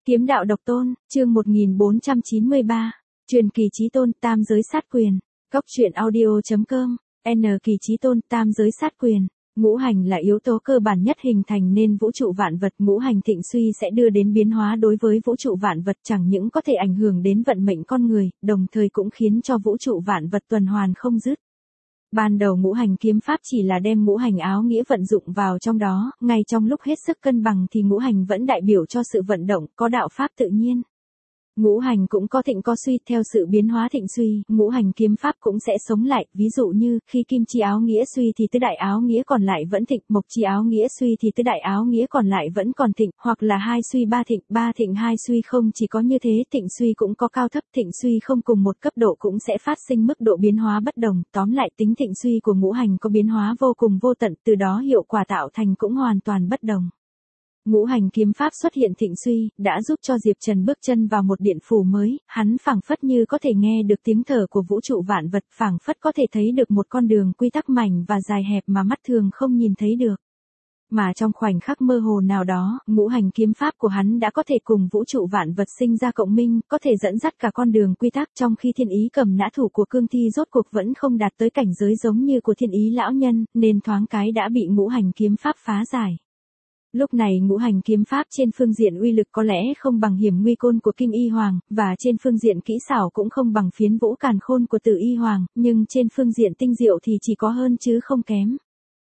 Kiếm đạo độc tôn, chương 1493. Truyền kỳ chí tôn, tam giới sát quyền. Góc truyện audio.com. N kỳ chí tôn, tam giới sát quyền. Ngũ hành là yếu tố cơ bản nhất hình thành nên vũ trụ vạn vật, ngũ hành thịnh suy sẽ đưa đến biến hóa đối với vũ trụ vạn vật, chẳng những có thể ảnh hưởng đến vận mệnh con người, đồng thời cũng khiến cho vũ trụ vạn vật tuần hoàn không dứt. Ban đầu ngũ hành kiếm pháp chỉ là đem ngũ hành áo nghĩa vận dụng vào trong đó, ngay trong lúc hết sức cân bằng thì ngũ hành vẫn đại biểu cho sự vận động, có đạo pháp tự nhiên. Ngũ hành cũng có thịnh có suy, theo sự biến hóa thịnh suy, ngũ hành kiếm pháp cũng sẽ sống lại, ví dụ như, khi kim chi áo nghĩa suy thì tứ đại áo nghĩa còn lại vẫn thịnh, mộc chi áo nghĩa suy thì tứ đại áo nghĩa còn lại vẫn còn thịnh, hoặc là hai suy ba thịnh hai suy. Không chỉ có như thế, thịnh suy cũng có cao thấp, thịnh suy không cùng một cấp độ cũng sẽ phát sinh mức độ biến hóa bất đồng, tóm lại tính thịnh suy của ngũ hành có biến hóa vô cùng vô tận, từ đó hiệu quả tạo thành cũng hoàn toàn bất đồng. Ngũ hành kiếm pháp xuất hiện thịnh suy, đã giúp cho Diệp Trần bước chân vào một điện phủ mới, hắn phảng phất như có thể nghe được tiếng thở của vũ trụ vạn vật, phảng phất có thể thấy được một con đường quy tắc mảnh và dài hẹp mà mắt thường không nhìn thấy được. Mà trong khoảnh khắc mơ hồ nào đó, ngũ hành kiếm pháp của hắn đã có thể cùng vũ trụ vạn vật sinh ra cộng minh, có thể dẫn dắt cả con đường quy tắc, trong khi thiên ý cầm nã thủ của cương thi rốt cuộc vẫn không đạt tới cảnh giới giống như của thiên ý lão nhân, nên thoáng cái đã bị ngũ hành kiếm pháp phá giải. Lúc này ngũ hành kiếm pháp trên phương diện uy lực có lẽ không bằng hiểm nguy côn của Kim Y Hoàng, và trên phương diện kỹ xảo cũng không bằng phiến vũ càn khôn của Tử Y Hoàng, nhưng trên phương diện tinh diệu thì chỉ có hơn chứ không kém.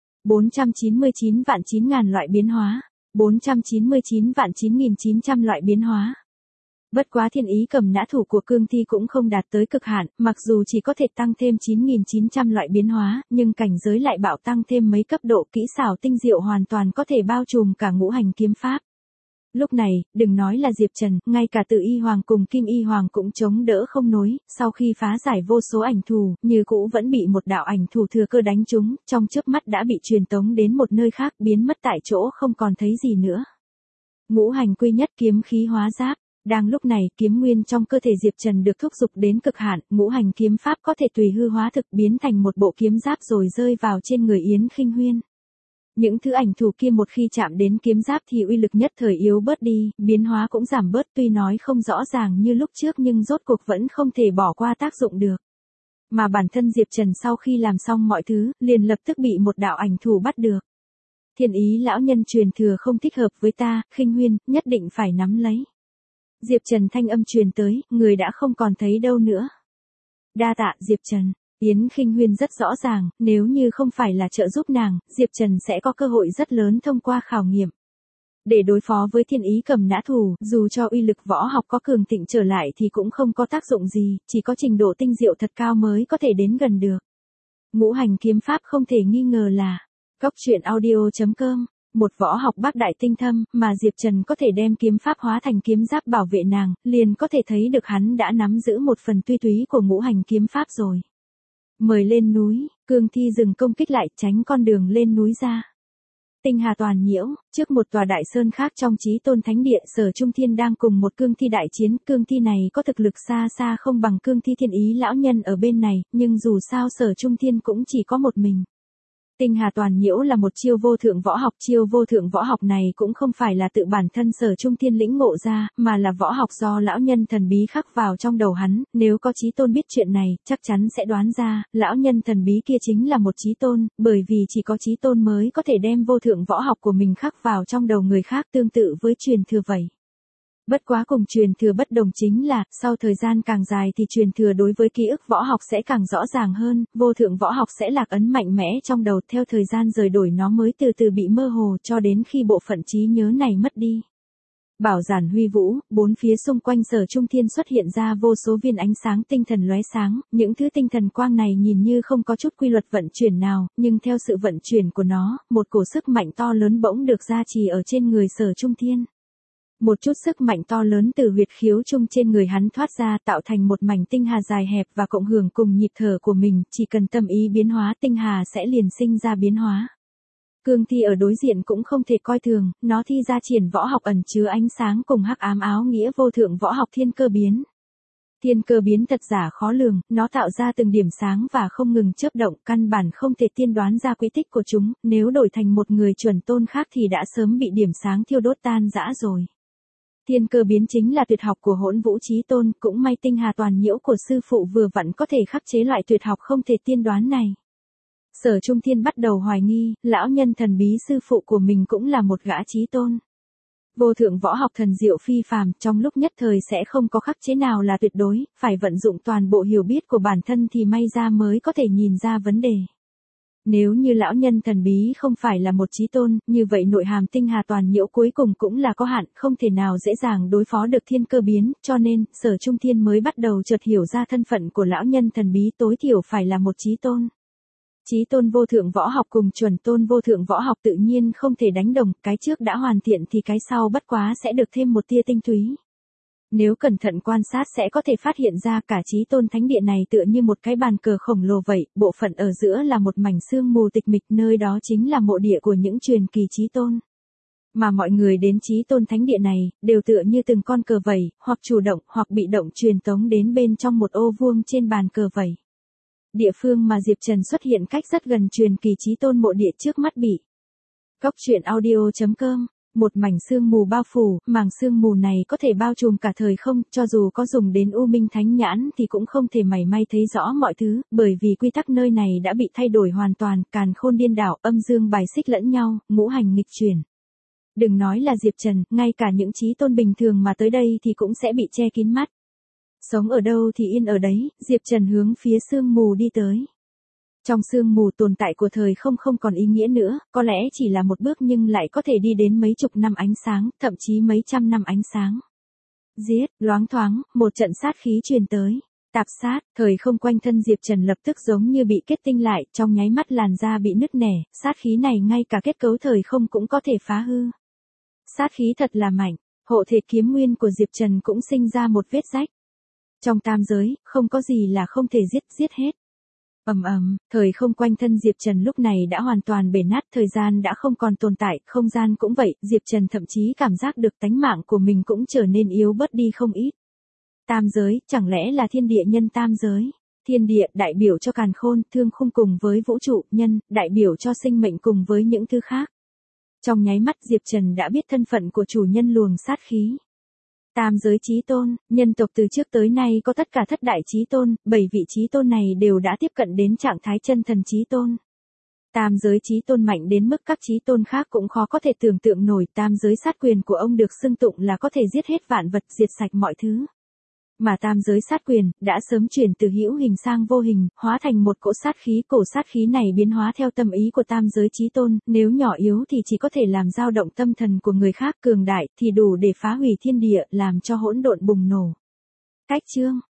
499 vạn 9.000 loại biến hóa, 499 vạn 9.900 loại biến hóa. Bất quá thiên ý cầm nã thủ của cương thi cũng không đạt tới cực hạn, mặc dù chỉ có thể tăng thêm 9.900 loại biến hóa, nhưng cảnh giới lại bạo tăng thêm mấy cấp độ, kỹ xảo tinh diệu hoàn toàn có thể bao trùm cả ngũ hành kiếm pháp. Lúc này, đừng nói là Diệp Trần, ngay cả Tử Y Hoàng cùng Kim Y Hoàng cũng chống đỡ không nổi, sau khi phá giải vô số ảnh thù, như cũ vẫn bị một đạo ảnh thù thừa cơ đánh trúng, trong chớp mắt đã bị truyền tống đến một nơi khác, biến mất tại chỗ không còn thấy gì nữa. Ngũ hành quy nhất, kiếm khí hóa giáp. Đang lúc này, kiếm nguyên trong cơ thể Diệp Trần được thúc giục đến cực hạn, ngũ hành kiếm pháp có thể tùy hư hóa thực, biến thành một bộ kiếm giáp rồi rơi vào trên người Yến Khinh Huyên. Những thứ ảnh thù kia một khi chạm đến kiếm giáp thì uy lực nhất thời yếu bớt đi, biến hóa cũng giảm bớt, tuy nói không rõ ràng như lúc trước nhưng rốt cuộc vẫn không thể bỏ qua tác dụng được. Mà bản thân Diệp Trần sau khi làm xong mọi thứ, liền lập tức bị một đạo ảnh thù bắt được. Thiên ý lão nhân truyền thừa không thích hợp với ta, Khinh Huyên, nhất định phải nắm lấy. Diệp Trần thanh âm truyền tới, người đã không còn thấy đâu nữa. Đa tạ Diệp Trần. Yến Khinh Huyên rất rõ ràng, nếu như không phải là trợ giúp nàng, Diệp Trần sẽ có cơ hội rất lớn thông qua khảo nghiệm. Để đối phó với thiên ý cầm nã thủ, dù cho uy lực võ học có cường thịnh trở lại thì cũng không có tác dụng gì, chỉ có trình độ tinh diệu thật cao mới có thể đến gần được. Ngũ hành kiếm pháp không thể nghi ngờ là góc truyện audio.com. Một võ học bác đại tinh thâm, mà Diệp Trần có thể đem kiếm pháp hóa thành kiếm giáp bảo vệ nàng, liền có thể thấy được hắn đã nắm giữ một phần tuy túy của ngũ hành kiếm pháp rồi. Mời lên núi, cương thi dừng công kích lại, tránh con đường lên núi ra. Tinh hà toàn nhiễu, trước một tòa đại sơn khác trong Chí Tôn Thánh Địa, Sở Trung Thiên đang cùng một cương thi đại chiến, cương thi này có thực lực xa xa không bằng cương thi thiên ý lão nhân ở bên này, nhưng dù sao Sở Trung Thiên cũng chỉ có một mình. Tinh hà toàn nhiễu là một chiêu vô thượng võ học, chiêu vô thượng võ học này cũng không phải là tự bản thân Sở Trung Thiên lĩnh ngộ ra, mà là võ học do lão nhân thần bí khắc vào trong đầu hắn, nếu có Chí Tôn biết chuyện này, chắc chắn sẽ đoán ra, lão nhân thần bí kia chính là một Chí Tôn, bởi vì chỉ có Chí Tôn mới có thể đem vô thượng võ học của mình khắc vào trong đầu người khác, tương tự với truyền thừa vậy. Bất quá cùng truyền thừa bất đồng chính là, sau thời gian càng dài thì truyền thừa đối với ký ức võ học sẽ càng rõ ràng hơn, vô thượng võ học sẽ lạc ấn mạnh mẽ trong đầu, theo thời gian rời đổi nó mới từ từ bị mơ hồ cho đến khi bộ phận trí nhớ này mất đi. Bảo giản huy vũ, bốn phía xung quanh Sở Trung Thiên xuất hiện ra vô số viên ánh sáng tinh thần lóe sáng, những thứ tinh thần quang này nhìn như không có chút quy luật vận chuyển nào, nhưng theo sự vận chuyển của nó, một cổ sức mạnh to lớn bỗng được gia trì ở trên người Sở Trung Thiên. Một chút sức mạnh to lớn từ huyệt khiếu trung trên người hắn thoát ra, tạo thành một mảnh tinh hà dài hẹp và cộng hưởng cùng nhịp thở của mình, chỉ cần tâm ý biến hóa tinh hà sẽ liền sinh ra biến hóa. Cương thi ở đối diện cũng không thể coi thường, nó thi ra triển võ học ẩn chứa ánh sáng cùng hắc ám áo nghĩa vô thượng võ học thiên cơ biến. Thiên cơ biến thật giả khó lường, nó tạo ra từng điểm sáng và không ngừng chớp động, căn bản không thể tiên đoán ra quy tích của chúng, nếu đổi thành một người chuẩn tôn khác thì đã sớm bị điểm sáng thiêu đốt tan rã rồi. Thiên cơ biến chính là tuyệt học của Hỗn Vũ Chí Tôn, cũng may tinh hà toàn nhiễu của sư phụ vừa vặn có thể khắc chế loại tuyệt học không thể tiên đoán này. Sở Trung Thiên bắt đầu hoài nghi, lão nhân thần bí sư phụ của mình cũng là một gã chí tôn. Vô thượng võ học thần diệu phi phàm, trong lúc nhất thời sẽ không có khắc chế nào là tuyệt đối, phải vận dụng toàn bộ hiểu biết của bản thân thì may ra mới có thể nhìn ra vấn đề. Nếu như lão nhân thần bí không phải là một chí tôn, như vậy nội hàm tinh hà toàn nhiễu cuối cùng cũng là có hạn, không thể nào dễ dàng đối phó được thiên cơ biến, cho nên, Sở Trung Thiên mới bắt đầu chợt hiểu ra thân phận của lão nhân thần bí tối thiểu phải là một chí tôn. Chí tôn vô thượng võ học cùng chuẩn tôn vô thượng võ học tự nhiên không thể đánh đồng, cái trước đã hoàn thiện thì cái sau bất quá sẽ được thêm một tia tinh túy. Nếu cẩn thận quan sát sẽ có thể phát hiện ra cả chí tôn thánh địa này tựa như một cái bàn cờ khổng lồ vậy, bộ phận ở giữa là một mảnh sương mù tịch mịch, nơi đó chính là mộ địa của những truyền kỳ chí tôn. Mà mọi người đến chí tôn thánh địa này, đều tựa như từng con cờ vẩy, hoặc chủ động hoặc bị động truyền tống đến bên trong một ô vuông trên bàn cờ vẩy. Địa phương mà Diệp Trần xuất hiện cách rất gần truyền kỳ chí tôn mộ địa trước mắt bị. Góc truyện audio.com. Một mảnh sương mù bao phủ, màng sương mù này có thể bao trùm cả thời không, cho dù có dùng đến U Minh Thánh Nhãn thì cũng không thể mảy may thấy rõ mọi thứ, bởi vì quy tắc nơi này đã bị thay đổi hoàn toàn, càn khôn điên đảo, âm dương bài xích lẫn nhau, ngũ hành nghịch chuyển. Đừng nói là Diệp Trần, ngay cả những chí tôn bình thường mà tới đây thì cũng sẽ bị che kín mắt. Sống ở đâu thì yên ở đấy, Diệp Trần hướng phía sương mù đi tới. Trong sương mù tồn tại của thời không không còn ý nghĩa nữa, có lẽ chỉ là một bước nhưng lại có thể đi đến mấy chục năm ánh sáng, thậm chí mấy trăm năm ánh sáng. Giết, loáng thoáng, một trận sát khí truyền tới. Tạp sát, thời không quanh thân Diệp Trần lập tức giống như bị kết tinh lại, trong nháy mắt làn da bị nứt nẻ, sát khí này ngay cả kết cấu thời không cũng có thể phá hư. Sát khí thật là mạnh, hộ thể kiếm nguyên của Diệp Trần cũng sinh ra một vết rách. Trong tam giới, không có gì là không thể giết hết. Thời không quanh thân Diệp Trần lúc này đã hoàn toàn bể nát, thời gian đã không còn tồn tại, không gian cũng vậy, Diệp Trần thậm chí cảm giác được tánh mạng của mình cũng trở nên yếu bớt đi không ít. Tam giới, chẳng lẽ là thiên địa nhân tam giới? Thiên địa đại biểu cho càn khôn, thương khung cùng với vũ trụ, nhân, đại biểu cho sinh mệnh cùng với những thứ khác. Trong nháy mắt Diệp Trần đã biết thân phận của chủ nhân luồng sát khí. Tam giới chí tôn, nhân tộc từ trước tới nay có tất cả thất đại chí tôn, 7 vị chí tôn này đều đã tiếp cận đến trạng thái chân thần chí tôn. Tam giới chí tôn mạnh đến mức các chí tôn khác cũng khó có thể tưởng tượng nổi, tam giới sát quyền của ông được xưng tụng là có thể giết hết vạn vật, diệt sạch mọi thứ. Mà tam giới sát quyền, đã sớm chuyển từ hữu hình sang vô hình, hóa thành một cỗ sát khí, cổ sát khí này biến hóa theo tâm ý của tam giới chí tôn, nếu nhỏ yếu thì chỉ có thể làm dao động tâm thần của người khác, cường đại thì đủ để phá hủy thiên địa, làm cho hỗn độn bùng nổ. Cách chương